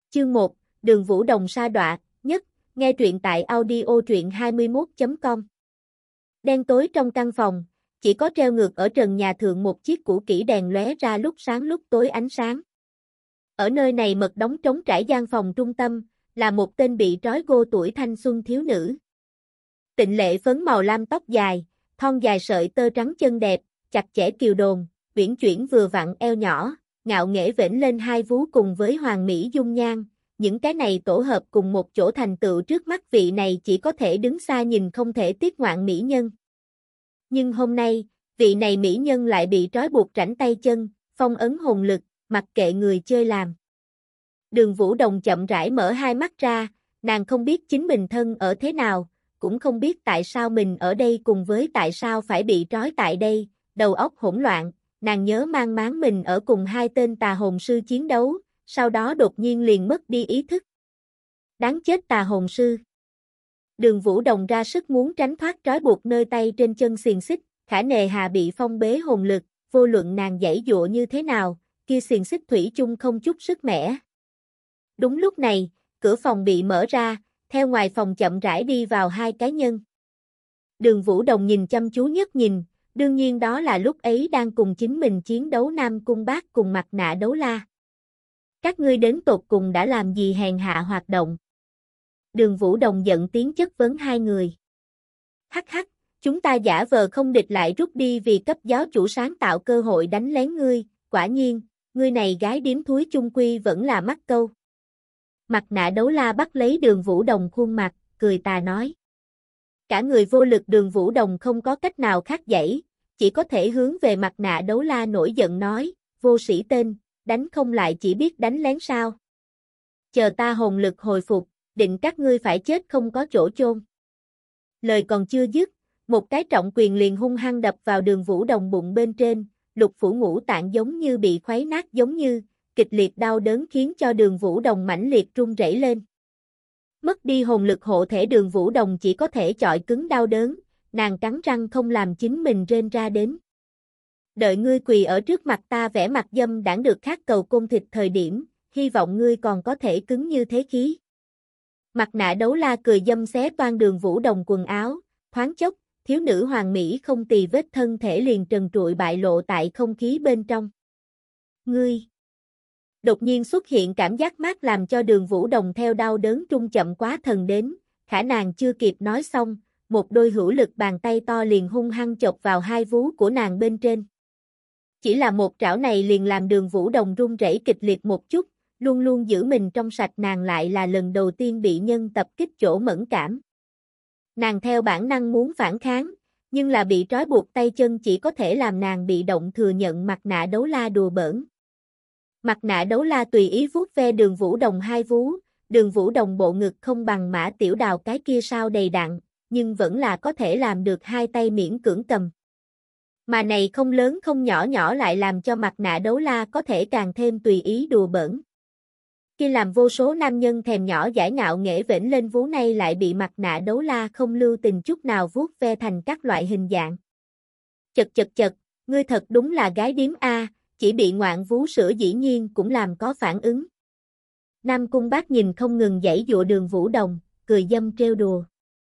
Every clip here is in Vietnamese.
Chương 1, Đường Vũ Đồng sa đọa, nhất, nghe truyện tại audio truyện21.com. Đen tối trong căn phòng, chỉ có treo ngược ở trần nhà thượng một chiếc cũ kỹ đèn lóe ra lúc sáng lúc tối ánh sáng. Ở nơi này mật đóng trống trải gian phòng trung tâm, là một tên bị trói gô tuổi thanh xuân thiếu nữ. Tịnh lệ phấn màu lam tóc dài, thon dài sợi tơ trắng chân đẹp, chặt chẽ kiều đồn, uyển chuyển vừa vặn eo nhỏ, ngạo nghễ vểnh lên hai vú cùng với hoàng mỹ dung nhan, những cái này tổ hợp cùng một chỗ thành tựu trước mắt vị này chỉ có thể đứng xa nhìn không thể tiếc ngoạn mỹ nhân. Nhưng hôm nay, vị này mỹ nhân lại bị trói buộc rảnh tay chân, phong ấn hồn lực, mặc kệ người chơi làm. Đường Vũ Đồng chậm rãi mở hai mắt ra, nàng không biết chính mình thân ở thế nào, cũng không biết tại sao mình ở đây cùng với tại sao phải bị trói tại đây, đầu óc hỗn loạn, nàng nhớ mang máng mình ở cùng hai tên tà hồn sư chiến đấu, sau đó đột nhiên liền mất đi ý thức. Đáng chết tà hồn sư! Đường Vũ Đồng ra sức muốn tránh thoát trói buộc nơi tay trên chân xiềng xích, khả nề hà bị phong bế hồn lực, vô luận nàng giãy giụa như thế nào, kia xiềng xích thủy chung không chút sức mẻ. Đúng lúc này, cửa phòng bị mở ra, theo ngoài phòng chậm rãi đi vào hai cá nhân. Đường Vũ Đồng nhìn chăm chú nhất nhìn, đương nhiên đó là lúc ấy đang cùng chính mình chiến đấu Nam Cung Bác cùng Mặt Nạ Đấu La. Các ngươi đến tột cùng đã làm gì hèn hạ hoạt động? Đường Vũ Đồng giận tiếng chất vấn hai người. Hắc hắc, chúng ta giả vờ không địch lại rút đi vì cấp giáo chủ sáng tạo cơ hội đánh lén ngươi, quả nhiên, ngươi này gái điếm thúi chung quy vẫn là mắc câu. Mặt Nạ Đấu La bắt lấy Đường Vũ Đồng khuôn mặt, cười tà nói. Cả người vô lực Đường Vũ Đồng không có cách nào khác dãy, chỉ có thể hướng về Mặt Nạ Đấu La nổi giận nói, vô sĩ tên, đánh không lại chỉ biết đánh lén sao. Chờ ta hồn lực hồi phục, định các ngươi phải chết không có chỗ chôn. Lời còn chưa dứt, một cái trọng quyền liền hung hăng đập vào Đường Vũ Đồng bụng bên trên, lục phủ ngũ tạng giống như bị khuấy nát giống như, kịch liệt đau đớn khiến cho Đường Vũ Đồng mãnh liệt run rẩy lên. Mất đi hồn lực hộ thể Đường Vũ Đồng chỉ có thể chọi cứng đau đớn, nàng cắn răng không làm chính mình rên ra đến. Đợi ngươi quỳ ở trước mặt ta vẽ mặt dâm đãng được khát cầu côn thịt thời điểm, hy vọng ngươi còn có thể cứng như thế khí. Mặt Nạ Đấu La cười dâm xé toang Đường Vũ Đồng quần áo, thoáng chốc, thiếu nữ hoàng mỹ không tì vết thân thể liền trần trụi bại lộ tại không khí bên trong. Ngươi! Đột nhiên xuất hiện cảm giác mát làm cho Đường Vũ Đồng theo đau đớn trung chậm quá thần đến, khả nàng chưa kịp nói xong, một đôi hữu lực bàn tay to liền hung hăng chộp vào hai vú của nàng bên trên. Chỉ là một trảo này liền làm Đường Vũ Đồng run rẩy kịch liệt một chút, luôn luôn giữ mình trong sạch nàng lại là lần đầu tiên bị nhân tập kích chỗ mẫn cảm. Nàng theo bản năng muốn phản kháng, nhưng là bị trói buộc tay chân chỉ có thể làm nàng bị động thừa nhận Mặt Nạ Đấu La đùa bỡn. Mặt Nạ Đấu La tùy ý vuốt ve Đường Vũ Đồng hai vú, Đường Vũ Đồng bộ ngực không bằng Mã Tiểu Đào cái kia sao đầy đặn, nhưng vẫn là có thể làm được hai tay miễn cưỡng cầm. Mà này không lớn không nhỏ nhỏ lại làm cho Mặt Nạ Đấu La có thể càng thêm tùy ý đùa bỡn. Khi làm vô số nam nhân thèm nhỏ giải ngạo nghễ vểnh lên vú này lại bị Mặt Nạ Đấu La không lưu tình chút nào vuốt ve thành các loại hình dạng. Chật chật chật, ngươi thật đúng là gái điếm A, chỉ bị ngoạn vú sữa dĩ nhiên cũng làm có phản ứng. Nam Cung Bác nhìn không ngừng giãy giụa Đường Vũ Đồng, cười dâm trêu đùa.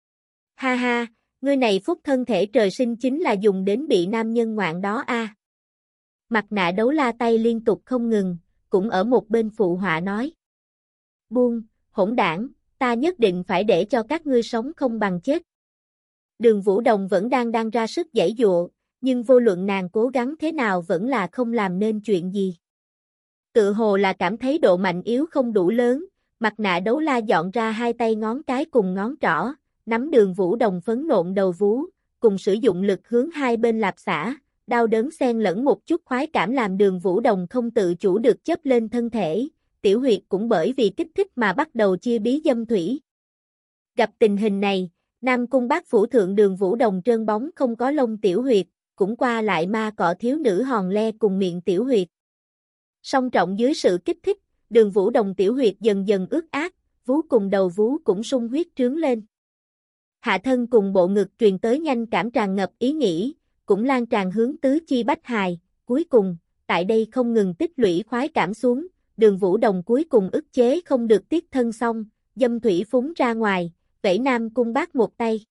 Ha ha, ngươi này phúc thân thể trời sinh chính là dùng đến bị nam nhân ngoạn đó A. Mặt Nạ Đấu La tay liên tục không ngừng, cũng ở một bên phụ họa nói. Buông, hỗn đảng, ta nhất định phải để cho các ngươi sống không bằng chết. Đường Vũ Đồng vẫn đang ra sức giãy giụa, nhưng vô luận nàng cố gắng thế nào vẫn là không làm nên chuyện gì. Tự hồ là cảm thấy độ mạnh yếu không đủ lớn, Mặt Nạ Đấu La dọn ra hai tay ngón cái cùng ngón trỏ, nắm Đường Vũ Đồng phấn nộn đầu vú, cùng sử dụng lực hướng hai bên lạp xả, đau đớn xen lẫn một chút khoái cảm làm Đường Vũ Đồng không tự chủ được chớp lên thân thể, tiểu huyệt cũng bởi vì kích thích mà bắt đầu chia bí dâm thủy. Gặp tình hình này, Nam Cung Bác phủ thượng Đường Vũ Đồng trơn bóng không có lông tiểu huyệt, cũng qua lại ma cọ thiếu nữ hòn le cùng miệng tiểu huyệt. Song trọng dưới sự kích thích, Đường Vũ Đồng tiểu huyệt dần dần ướt át, vú cùng đầu vú cũng sung huyết trướng lên. Hạ thân cùng bộ ngực truyền tới nhanh cảm tràn ngập ý nghĩ, cũng lan tràn hướng tứ chi bách hài, cuối cùng, tại đây không ngừng tích lũy khoái cảm xuống, Đường Vũ Đồng cuối cùng ức chế không được tiết thân xong, dâm thủy phúng ra ngoài, vẫy Nam Cung Bác một tay.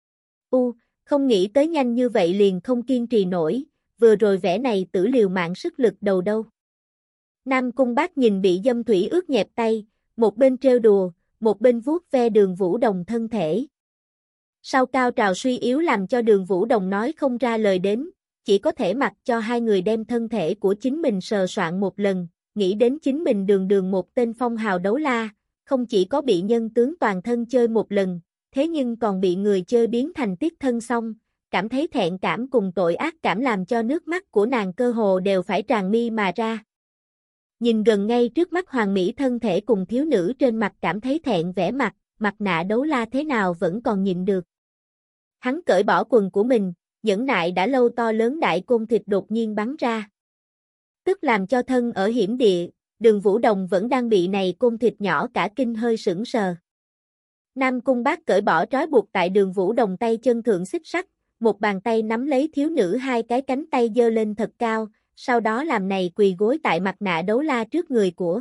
Không nghĩ tới nhanh như vậy liền không kiên trì nổi, vừa rồi vẻ này tử liều mạng sức lực đầu đâu. Nam Cung Bác nhìn bị dâm thủy ướt nhẹp tay, một bên trêu đùa, một bên vuốt ve Đường Vũ Đồng thân thể. Sau cao trào suy yếu làm cho Đường Vũ Đồng nói không ra lời đến, chỉ có thể mặc cho hai người đem thân thể của chính mình sờ soạn một lần, nghĩ đến chính mình đường đường một tên phong hào đấu la, không chỉ có bị nhân tướng toàn thân chơi một lần, thế nhưng còn bị người chơi biến thành tiết thân xong, cảm thấy thẹn cảm cùng tội ác cảm làm cho nước mắt của nàng cơ hồ đều phải tràn mi mà ra. Nhìn gần ngay trước mắt hoàng mỹ thân thể cùng thiếu nữ trên mặt cảm thấy thẹn vẻ mặt, mặt nạ đấu la thế nào vẫn còn nhịn được. Hắn cởi bỏ quần của mình, nhẫn nại đã lâu to lớn đại côn thịt đột nhiên bắn ra. Tức làm cho thân ở hiểm địa, Đường Vũ Đồng vẫn đang bị này côn thịt nhỏ cả kinh hơi sững sờ. Nam Cung Bác cởi bỏ trói buộc tại Đường Vũ Đồng tay chân thượng xích sắt, một bàn tay nắm lấy thiếu nữ hai cái cánh tay giơ lên thật cao, sau đó làm này quỳ gối tại mặt nạ đấu la trước người của.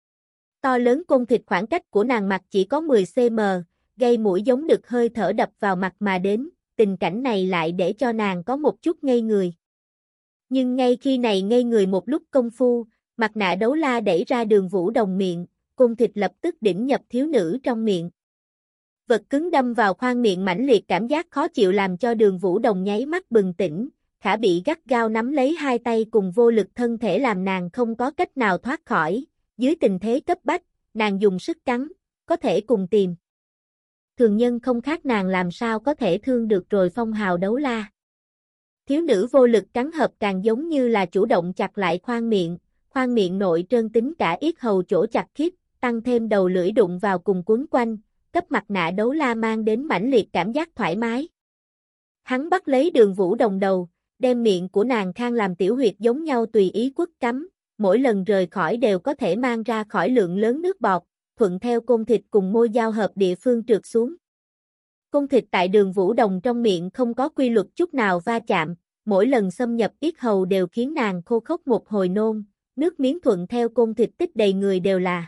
To lớn côn thịt khoảng cách của nàng mặt chỉ có 10 cm, gây mũi giống đực hơi thở đập vào mặt mà đến, tình cảnh này lại để cho nàng có một chút ngây người. Nhưng ngay khi này ngây người một lúc công phu, mặt nạ đấu la đẩy ra Đường Vũ Đồng miệng, côn thịt lập tức đỉnh nhập thiếu nữ trong miệng. Vật cứng đâm vào khoang miệng mãnh liệt cảm giác khó chịu làm cho Đường Vũ Đồng nháy mắt bừng tỉnh, khả bị gắt gao nắm lấy hai tay cùng vô lực thân thể làm nàng không có cách nào thoát khỏi, dưới tình thế cấp bách, nàng dùng sức cắn, có thể cùng tìm. Thường nhân không khác nàng làm sao có thể thương được rồi phong hào đấu la. Thiếu nữ vô lực cắn hợp càng giống như là chủ động chặt lại khoang miệng nội trơn tính cả yết hầu chỗ chặt khít, tăng thêm đầu lưỡi đụng vào cùng quấn quanh, cấp mặt nạ đấu la mang đến mãnh liệt cảm giác thoải mái. Hắn bắt lấy Đường Vũ Đồng đầu, đem miệng của nàng khang làm tiểu huyệt giống nhau tùy ý quất cắm, mỗi lần rời khỏi đều có thể mang ra khỏi lượng lớn nước bọt, thuận theo côn thịt cùng môi giao hợp địa phương trượt xuống. Côn thịt tại Đường Vũ Đồng trong miệng không có quy luật chút nào va chạm, mỗi lần xâm nhập yết hầu đều khiến nàng khô khốc một hồi nôn, nước miếng thuận theo côn thịt tích đầy người đều là.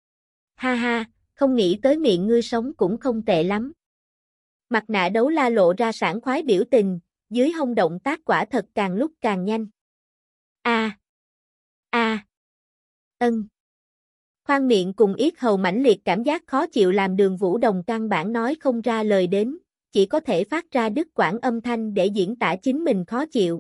Ha ha, không nghĩ tới miệng ngươi sống cũng không tệ lắm. Mặt nạ đấu la lộ ra sảng khoái biểu tình, dưới hông động tác quả thật càng lúc càng nhanh. Khoang miệng cùng yết hầu mãnh liệt cảm giác khó chịu làm Đường Vũ Đồng căn bản nói không ra lời đến, chỉ có thể phát ra đứt quãng âm thanh để diễn tả chính mình khó chịu.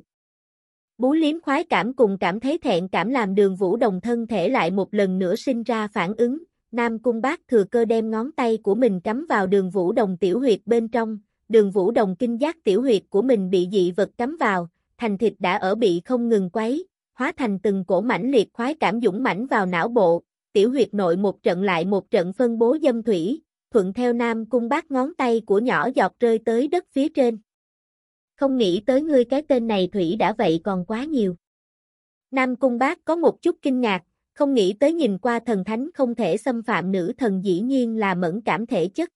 Bú liếm khoái cảm cùng cảm thấy thẹn cảm làm Đường Vũ Đồng thân thể lại một lần nữa sinh ra phản ứng, Nam Cung Bác thừa cơ đem ngón tay của mình cắm vào Đường Vũ Đồng tiểu huyệt bên trong, Đường Vũ Đồng kinh giác tiểu huyệt của mình bị dị vật cắm vào, thành thịt đã ở bị không ngừng quấy, hóa thành từng cổ mãnh liệt khoái cảm dũng mãnh vào não bộ, tiểu huyệt nội một trận lại một trận phân bố dâm thủy, thuận theo Nam Cung Bác ngón tay của nhỏ giọt rơi tới đất phía trên. Không nghĩ tới ngươi cái tên này thủy đã vậy còn quá nhiều. Nam Cung Bác có một chút kinh ngạc, không nghĩ tới nhìn qua thần thánh không thể xâm phạm nữ thần dĩ nhiên là mẫn cảm thể chất.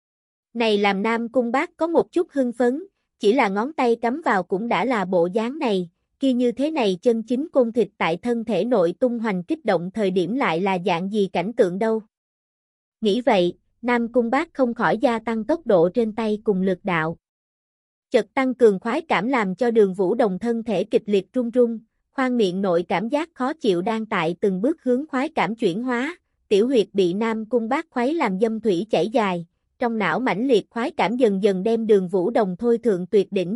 Này làm Nam Cung Bác có một chút hưng phấn, chỉ là ngón tay cắm vào cũng đã là bộ dáng này, kia như thế này chân chính côn thịt tại thân thể nội tung hoành kích động thời điểm lại là dạng gì cảnh tượng đâu. Nghĩ vậy, Nam Cung Bác không khỏi gia tăng tốc độ trên tay cùng lực đạo. Chợt tăng cường khoái cảm làm cho Đường Vũ Đồng thân thể kịch liệt run run, khoang miệng nội cảm giác khó chịu đang tại từng bước hướng khoái cảm chuyển hóa, tiểu huyệt bị Nam Cung Bác khuấy làm dâm thủy chảy dài, trong não mãnh liệt khoái cảm dần dần đem Đường Vũ Đồng thôi thượng tuyệt đỉnh.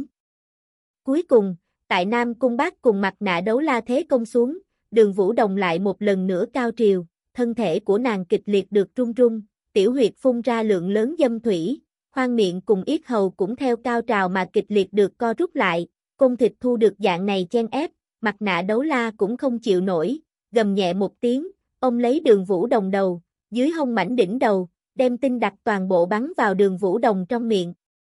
Cuối cùng, tại Nam Cung Bác cùng mặt nạ đấu la thế công xuống, Đường Vũ Đồng lại một lần nữa cao triều, thân thể của nàng kịch liệt được run run, tiểu huyệt phun ra lượng lớn dâm thủy, khoang miệng cùng yết hầu cũng theo cao trào mà kịch liệt được co rút lại, côn thịt thu được dạng này chen ép, mặt nạ đấu la cũng không chịu nổi, gầm nhẹ một tiếng, ôm lấy Đường Vũ Đồng đầu, dưới hông mảnh đỉnh đầu, đem tinh đặc toàn bộ bắn vào Đường Vũ Đồng trong miệng.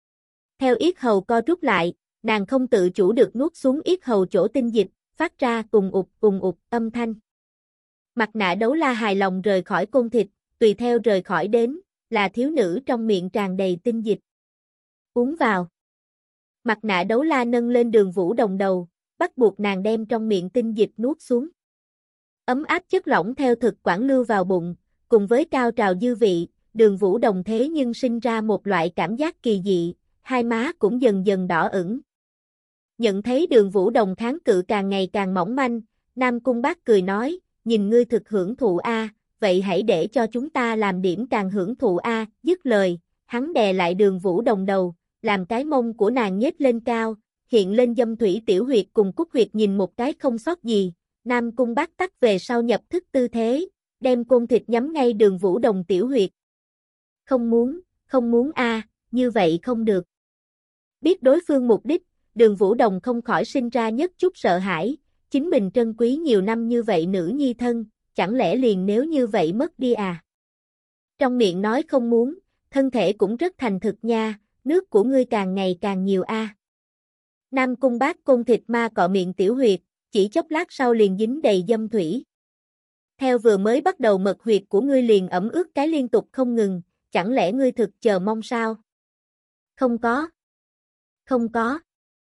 Theo yết hầu co rút lại, nàng không tự chủ được nuốt xuống yết hầu chỗ tinh dịch, phát ra cùng ụt âm thanh. Mặt nạ đấu la hài lòng rời khỏi côn thịt, tùy theo rời khỏi đến, là thiếu nữ trong miệng tràn đầy tinh dịch. Uống vào. Mặt nạ đấu la nâng lên Đường Vũ Đồng đầu, bắt buộc nàng đem trong miệng tinh dịch nuốt xuống. Ấm áp chất lỏng theo thực quản lưu vào bụng, cùng với cao trào dư vị, Đường Vũ Đồng thế nhưng sinh ra một loại cảm giác kỳ dị, hai má cũng dần dần đỏ ửng. Nhận thấy Đường Vũ Đồng kháng cự càng ngày càng mỏng manh, Nam Cung Bác cười nói, nhìn ngươi thực hưởng thụ a, vậy hãy để cho chúng ta làm điểm càng hưởng thụ a, dứt lời, hắn đè lại Đường Vũ Đồng đầu, làm cái mông của nàng nhếch lên cao, hiện lên dâm thủy tiểu huyệt cùng cúc huyệt nhìn một cái không sót gì, Nam Cung Bác tắt về sau nhập thức tư thế, đem côn thịt nhắm ngay Đường Vũ Đồng tiểu huyệt. Không muốn a, như vậy không được. Biết đối phương mục đích, Đường Vũ Đồng không khỏi sinh ra nhất chút sợ hãi, chính mình trân quý nhiều năm như vậy nữ nhi thân, chẳng lẽ liền nếu như vậy mất đi à? Trong miệng nói không muốn, thân thể cũng rất thành thực nha, nước của ngươi càng ngày càng nhiều a. Nam Cung Bác côn thịt ma cọ miệng tiểu huyệt, chỉ chốc lát sau liền dính đầy dâm thủy. Theo vừa mới bắt đầu mật huyệt của ngươi liền ẩm ướt cái liên tục không ngừng, chẳng lẽ ngươi thực chờ mong sao? Không có.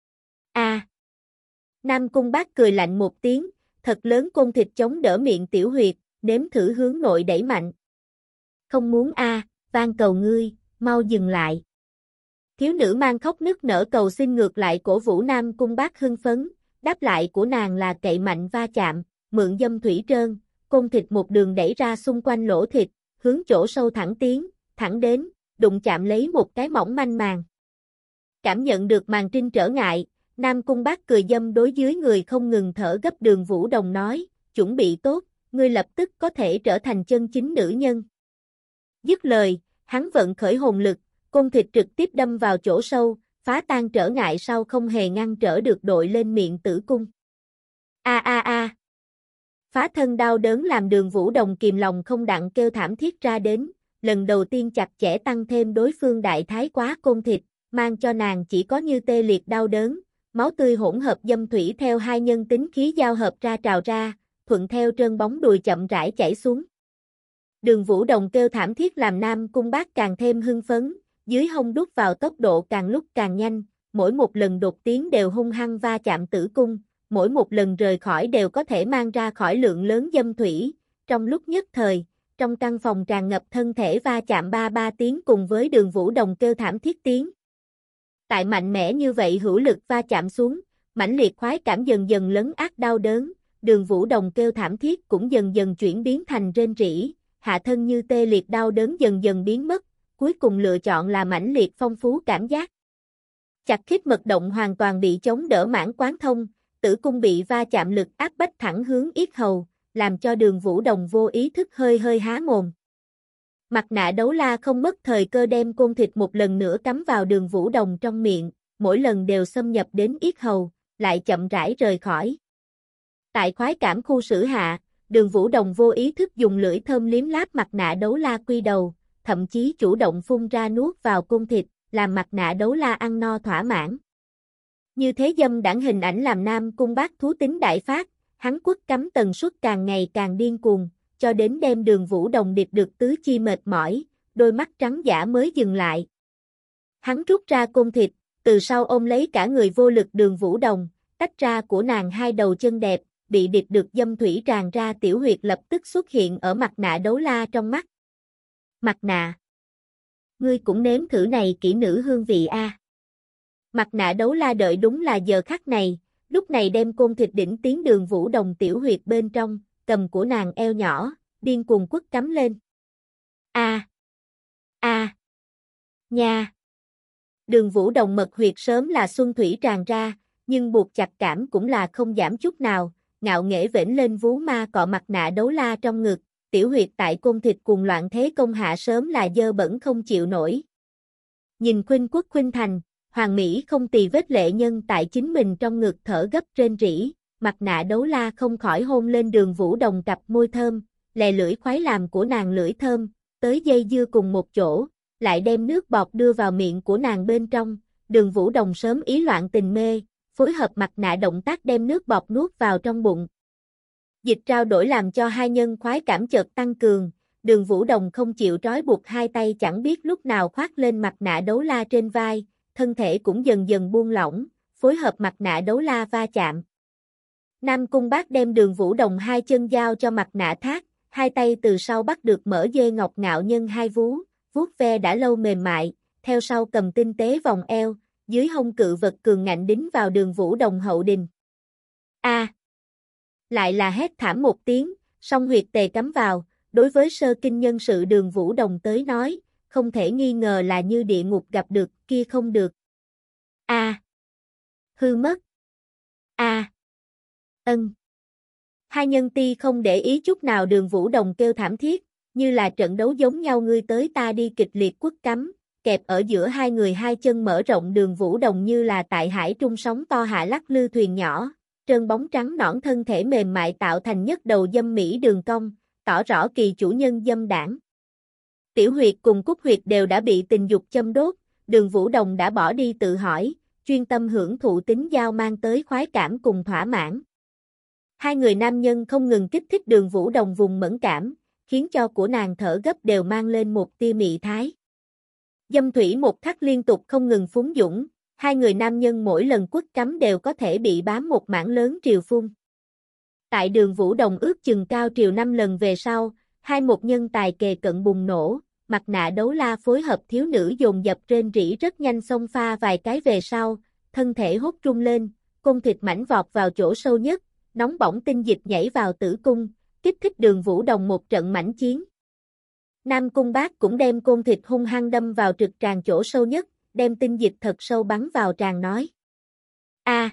Nam Cung Bác cười lạnh một tiếng, thật lớn côn thịt chống đỡ miệng tiểu huyệt, nếm thử hướng nội đẩy mạnh. Không muốn van cầu ngươi, mau dừng lại. Thiếu nữ mang khóc nức nở cầu xin ngược lại cổ vũ Nam Cung Bác hưng phấn, đáp lại của nàng là cậy mạnh va chạm, mượn dâm thủy trơn, côn thịt một đường đẩy ra xung quanh lỗ thịt, hướng chỗ sâu thẳng tiến, thẳng đến, đụng chạm lấy một cái mỏng manh màng. Cảm nhận được màng trinh trở ngại, Nam Cung Bác cười dâm đối dưới người không ngừng thở gấp Đường Vũ Đồng nói, chuẩn bị tốt, ngươi lập tức có thể trở thành chân chính nữ nhân. Dứt lời, hắn vận khởi hồn lực, côn thịt trực tiếp đâm vào chỗ sâu, phá tan trở ngại sau không hề ngăn trở được đội lên miệng tử cung. Phá thân đau đớn làm Đường Vũ Đồng kìm lòng không đặng kêu thảm thiết ra đến, lần đầu tiên chặt chẽ tăng thêm đối phương đại thái quá côn thịt, mang cho nàng chỉ có như tê liệt đau đớn, máu tươi hỗn hợp dâm thủy theo hai nhân tính khí giao hợp ra trào ra, thuận theo trơn bóng đùi chậm rãi chảy xuống. Đường Vũ Đồng kêu thảm thiết làm Nam Cung Bác càng thêm hưng phấn, dưới hông đút vào tốc độ càng lúc càng nhanh, mỗi một lần đột tiến đều hung hăng va chạm tử cung, mỗi một lần rời khỏi đều có thể mang ra khỏi lượng lớn dâm thủy, trong lúc nhất thời, trong căn phòng tràn ngập thân thể va chạm ba tiếng cùng với Đường Vũ Đồng kêu thảm thiết tiếng. Tại mạnh mẽ như vậy hữu lực va chạm xuống, mãnh liệt khoái cảm dần dần lấn át đau đớn, Đường Vũ Đồng kêu thảm thiết cũng dần dần chuyển biến thành rên rỉ, hạ thân như tê liệt đau đớn dần dần biến mất, cuối cùng lựa chọn là mãnh liệt phong phú cảm giác. Chặt khít mật động hoàn toàn bị chống đỡ mãn quán thông, tử cung bị va chạm lực áp bách thẳng hướng yết hầu, làm cho Đường Vũ Đồng vô ý thức hơi há mồm. Mặt nạ đấu la không mất thời cơ đem côn thịt một lần nữa cắm vào Đường Vũ Đồng trong miệng, mỗi lần đều xâm nhập đến yết hầu, lại chậm rãi rời khỏi. Tại khoái cảm khu xử hạ, Đường Vũ Đồng vô ý thức dùng lưỡi thơm liếm láp mặt nạ đấu la quy đầu, thậm chí chủ động phun ra nuốt vào côn thịt, làm mặt nạ đấu la ăn no thỏa mãn. Như thế dâm đãng hình ảnh làm Nam Cung Bác thú tính đại phát, hắn quất cắm tần suất càng ngày càng điên cuồng, cho đến đem Đường Vũ Đồng điệp được tứ chi mệt mỏi, đôi mắt trắng dã mới dừng lại. Hắn rút ra côn thịt, từ sau ôm lấy cả người vô lực Đường Vũ Đồng, tách ra của nàng hai đầu chân đẹp, bị điệp được dâm thủy tràn ra tiểu huyệt lập tức xuất hiện ở mặt nạ đấu la trong mắt. Mặt nạ, ngươi cũng nếm thử này kỹ nữ hương vị a. Mặt nạ đấu la đợi đúng là giờ khắc này, lúc này đem côn thịt đỉnh tiến Đường Vũ Đồng tiểu huyệt bên trong, cầm của nàng eo nhỏ, điên cuồng quất cắm lên. Nha. Đường Vũ Đồng mật huyệt sớm là xuân thủy tràn ra, nhưng buộc chặt cảm cũng là không giảm chút nào, ngạo nghễ vểnh lên vú ma cọ mặt nạ đấu la trong ngực, tiểu huyệt tại côn thịt cuồng loạn thế công hạ sớm là dơ bẩn không chịu nổi. Nhìn khuynh quốc khuynh thành, hoàng mỹ không tì vết lệ nhân tại chính mình trong ngực thở gấp rên rỉ, mặt nạ đấu la không khỏi hôn lên Đường Vũ Đồng cặp môi thơm, lè lưỡi khoái làm của nàng lưỡi thơm, tới dây dưa cùng một chỗ, lại đem nước bọt đưa vào miệng của nàng bên trong, Đường Vũ Đồng sớm ý loạn tình mê, phối hợp mặt nạ động tác đem nước bọt nuốt vào trong bụng. Dịch trao đổi làm cho hai nhân khoái cảm chợt tăng cường, Đường Vũ Đồng không chịu trói buộc hai tay chẳng biết lúc nào khoác lên mặt nạ đấu la trên vai, thân thể cũng dần dần buông lỏng, phối hợp mặt nạ đấu la va chạm. Nam Cung Bác đem Đường Vũ Đồng hai chân giao cho Mặt Nạ Thác, hai tay từ sau bắt được mỡ dê ngọc ngạo nhân hai vú, vuốt ve đã lâu mềm mại, theo sau cầm tinh tế vòng eo, dưới hông cự vật cường ngạnh đính vào Đường Vũ Đồng hậu đình. A! Lại là hét thảm một tiếng, song huyệt tề cắm vào, đối với sơ kinh nhân sự Đường Vũ Đồng tới nói, không thể nghi ngờ là như địa ngục gặp được, kia không được. A! Hư mất. A! Ân. Hai nhân ti không để ý chút nào Đường Vũ Đồng kêu thảm thiết, như là trận đấu giống nhau ngươi tới ta đi kịch liệt quất cắm, kẹp ở giữa hai người hai chân mở rộng Đường Vũ Đồng như là tại hải trung sóng to hạ lắc lư thuyền nhỏ, trơn bóng trắng nõn thân thể mềm mại tạo thành nhất đầu dâm mỹ đường cong, tỏ rõ kỳ chủ nhân dâm đảng. Tiểu huyệt cùng cúc huyệt đều đã bị tình dục châm đốt, Đường Vũ Đồng đã bỏ đi tự hỏi, chuyên tâm hưởng thụ tính giao mang tới khoái cảm cùng thỏa mãn. Hai người nam nhân không ngừng kích thích Đường Vũ Đồng vùng mẫn cảm, khiến cho của nàng thở gấp đều mang lên một tia mị thái. Dâm thủy một khắc liên tục không ngừng phúng dũng, hai người nam nhân mỗi lần quất cắm đều có thể bị bám một mảng lớn triều phun. Tại Đường Vũ Đồng ước chừng cao triều 5 lần về sau, hai một nhân tài kề cận bùng nổ, Mặt Nạ Đấu La phối hợp thiếu nữ dồn dập rên rỉ rất nhanh xông pha vài cái về sau, thân thể hốt trung lên, cung thịt mảnh vọt vào chỗ sâu nhất, nóng bỏng tinh dịch nhảy vào tử cung, kích thích Đường Vũ Đồng một trận mãnh chiến. Nam Cung Bác cũng đem côn thịt hung hăng đâm vào trực tràng chỗ sâu nhất, đem tinh dịch thật sâu bắn vào tràng nói. A!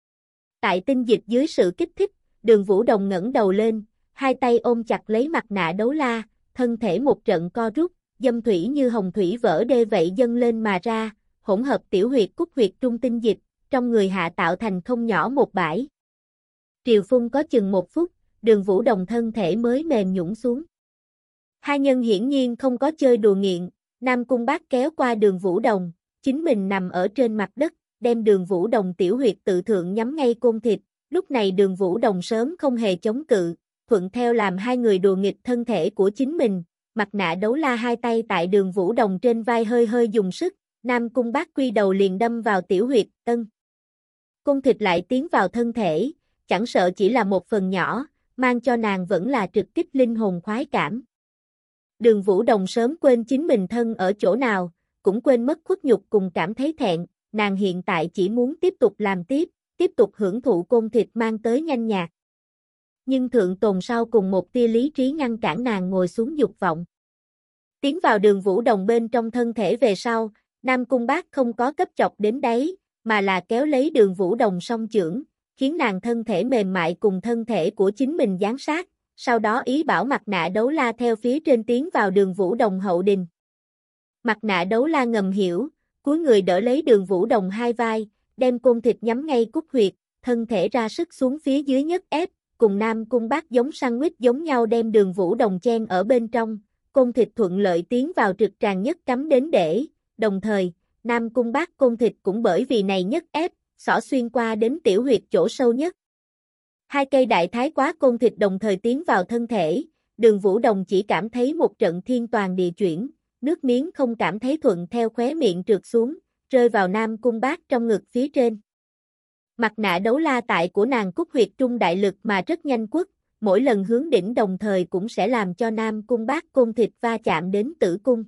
Tại tinh dịch dưới sự kích thích, Đường Vũ Đồng ngẩng đầu lên, hai tay ôm chặt lấy Mặt Nạ Đấu La, thân thể một trận co rút, dâm thủy như hồng thủy vỡ đê vậy dâng lên mà ra, hỗn hợp tiểu huyệt cúc huyệt trung tinh dịch, trong người hạ tạo thành không nhỏ một bãi. Triều phun có chừng 1 phút, Đường Vũ Đồng thân thể mới mềm nhũn xuống. Hai nhân hiển nhiên không có chơi đùa nghiện, Nam Cung Bác kéo qua Đường Vũ Đồng, chính mình nằm ở trên mặt đất, đem Đường Vũ Đồng tiểu huyệt tự thượng nhắm ngay côn thịt, lúc này Đường Vũ Đồng sớm không hề chống cự, thuận theo làm hai người đùa nghịch thân thể của chính mình, Mặt Nạ Đấu La hai tay tại Đường Vũ Đồng trên vai hơi hơi dùng sức, Nam Cung Bác quy đầu liền đâm vào tiểu huyệt, tân. Côn thịt lại tiến vào thân thể, chẳng sợ chỉ là một phần nhỏ, mang cho nàng vẫn là trực kích linh hồn khoái cảm. Đường Vũ Đồng sớm quên chính mình thân ở chỗ nào, cũng quên mất khuất nhục cùng cảm thấy thẹn, nàng hiện tại chỉ muốn tiếp tục làm tiếp tục hưởng thụ côn thịt mang tới nhanh nhạt. Nhưng thượng tồn sau cùng một tia lý trí ngăn cản nàng ngồi xuống dục vọng. Tiến vào Đường Vũ Đồng bên trong thân thể về sau, Nam Cung Bác không có cấp chọc đến đáy, mà là kéo lấy Đường Vũ Đồng song chưởng, khiến nàng thân thể mềm mại cùng thân thể của chính mình dán sát, sau đó ý bảo Mặt Nạ Đấu La theo phía trên tiến vào Đường Vũ Đồng hậu đình. Mặt Nạ Đấu La ngầm hiểu, cúi người đỡ lấy Đường Vũ Đồng hai vai, đem côn thịt nhắm ngay cúc huyệt, thân thể ra sức xuống phía dưới nhất ép, cùng Nam Cung Bác giống sandwich giống nhau đem Đường Vũ Đồng chen ở bên trong, côn thịt thuận lợi tiến vào trực tràng nhất cắm đến để, đồng thời, Nam Cung Bác côn thịt cũng bởi vì này nhất ép, xỏ xuyên qua đến tiểu huyệt chỗ sâu nhất. Hai cây đại thái quá côn thịt đồng thời tiến vào thân thể, Đường Vũ Đồng chỉ cảm thấy một trận thiên toàn địa chuyển, nước miếng không cảm thấy thuận theo khóe miệng trượt xuống, rơi vào Nam Cung Bác trong ngực phía trên. Mặt Nạ Đấu La tại của nàng cúc huyệt trung đại lực mà rất nhanh quất, mỗi lần hướng đỉnh đồng thời cũng sẽ làm cho Nam Cung Bác côn thịt va chạm đến tử cung.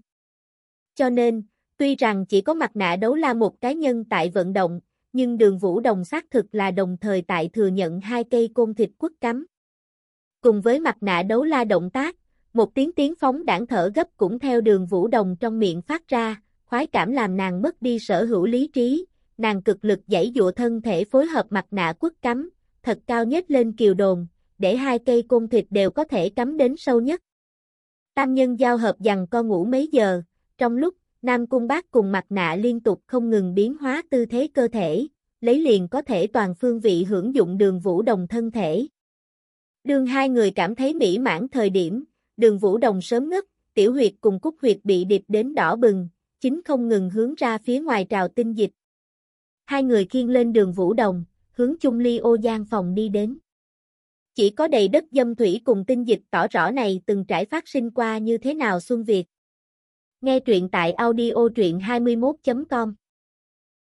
Cho nên, tuy rằng chỉ có Mặt Nạ Đấu La một cá nhân tại vận động, nhưng Đường Vũ Đồng xác thực là đồng thời tại thừa nhận hai cây côn thịt quất cắm. Cùng với Mặt Nạ Đấu La động tác, một tiếng phóng đãng thở gấp cũng theo Đường Vũ Đồng trong miệng phát ra, khoái cảm làm nàng mất đi sở hữu lý trí, nàng cực lực giãy giụa thân thể phối hợp mặt nạ quất cắm, thật cao nhếch lên kiều đồn, để hai cây côn thịt đều có thể cắm đến sâu nhất. Tam nhân giao hợp giằng co ngủ mấy giờ, trong lúc Nam Cung Bác cùng mặt nạ liên tục không ngừng biến hóa tư thế cơ thể, lấy liền có thể toàn phương vị hưởng dụng Đường Vũ Đồng thân thể. Đương hai người cảm thấy mỹ mãn thời điểm, Đường Vũ Đồng sớm ngất, tiểu huyệt cùng cúc huyệt bị điệp đến đỏ bừng, chính không ngừng hướng ra phía ngoài trào tinh dịch. Hai người khiêng lên Đường Vũ Đồng, hướng chung ly ô gian phòng đi đến. Chỉ có đầy đất dâm thủy cùng tinh dịch tỏ rõ này từng trải phát sinh qua như thế nào Xuân Việt. Nghe truyện tại audio truyện 21.com